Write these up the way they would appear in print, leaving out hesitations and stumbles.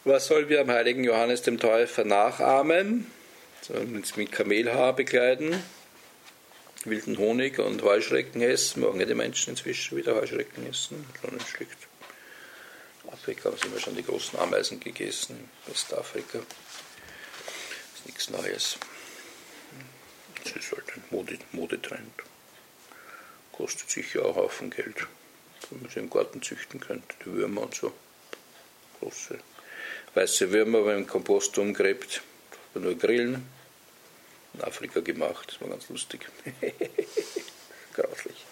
Was sollen wir am heiligen Johannes dem Täufer nachahmen? Sollen wir uns mit Kamelhaar bekleiden, wilden Honig und Heuschrecken essen? Morgen ja die Menschen inzwischen wieder Heuschrecken essen, schon ein Stück. Afrika haben wir schon die großen Ameisen gegessen, in Westafrika. Das ist nichts Neues. Das ist halt ein Modetrend. Kostet sicher auch einen Haufen Geld, wenn man sie im Garten züchten könnte, die Würmer und so. Große weiße Würmer, wenn man im Kompost umgräbt, kann man nur grillen. In Afrika gemacht, das war ganz lustig. Grauslich.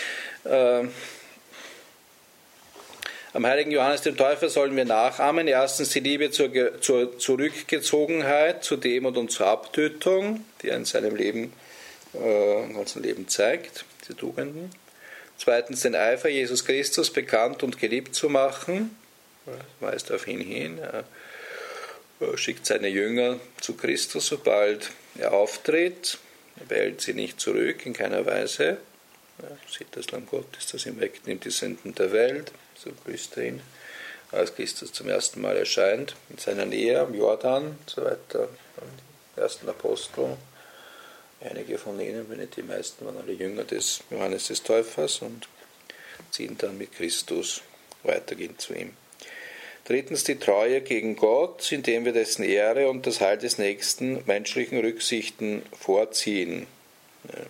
Am heiligen Johannes dem Täufer sollen wir nachahmen. Erstens die Liebe zur Zurückgezogenheit, zur Demut und zur Abtötung, die er in seinem Leben, im ganzen Leben zeigt, diese Tugenden. Zweitens den Eifer, Jesus Christus bekannt und geliebt zu machen. Weist auf ihn hin. Er schickt seine Jünger zu Christus, sobald er auftritt. Er behält sie nicht zurück, in keiner Weise. Er sieht das Lamm Gottes, das ihn wegnimmt, die Sünden der Welt. So grüßt er ihn, als Christus zum ersten Mal erscheint, in seiner Nähe am Jordan und so weiter. Die ersten Apostel, einige von ihnen, wenn nicht die meisten, waren alle Jünger des Johannes des Täufers und ziehen dann mit Christus weitergehen zu ihm. Drittens die Treue gegen Gott, indem wir dessen Ehre und das Heil des Nächsten menschlichen Rücksichten vorziehen. Ja.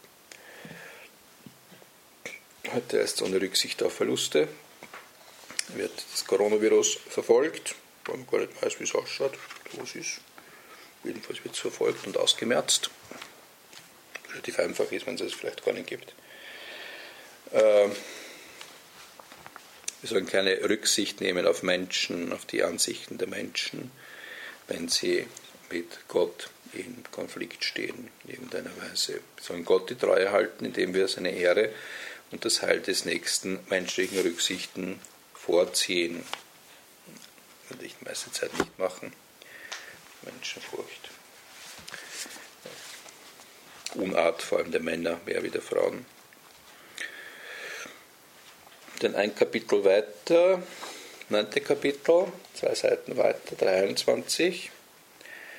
Heute ist so eine Rücksicht auf Verluste. Wird das Coronavirus verfolgt, weil man gar nicht weiß, wie es ausschaut, wo es ist. Jedenfalls wird es verfolgt und ausgemerzt. Relativ einfach ist, wenn es vielleicht gar nicht gibt. Wir sollen keine Rücksicht nehmen auf Menschen, auf die Ansichten der Menschen, wenn sie mit Gott in Konflikt stehen, in irgendeiner Weise. Wir sollen Gott die Treue halten, indem wir seine Ehre und das Heil des Nächsten menschlichen Rücksichten vorziehen. Würde ich die meiste Zeit nicht machen. Menschenfurcht. Unart, vor allem der Männer, mehr wie der Frauen. Dann ein Kapitel weiter, 9. Kapitel, 2 Seiten weiter, 23.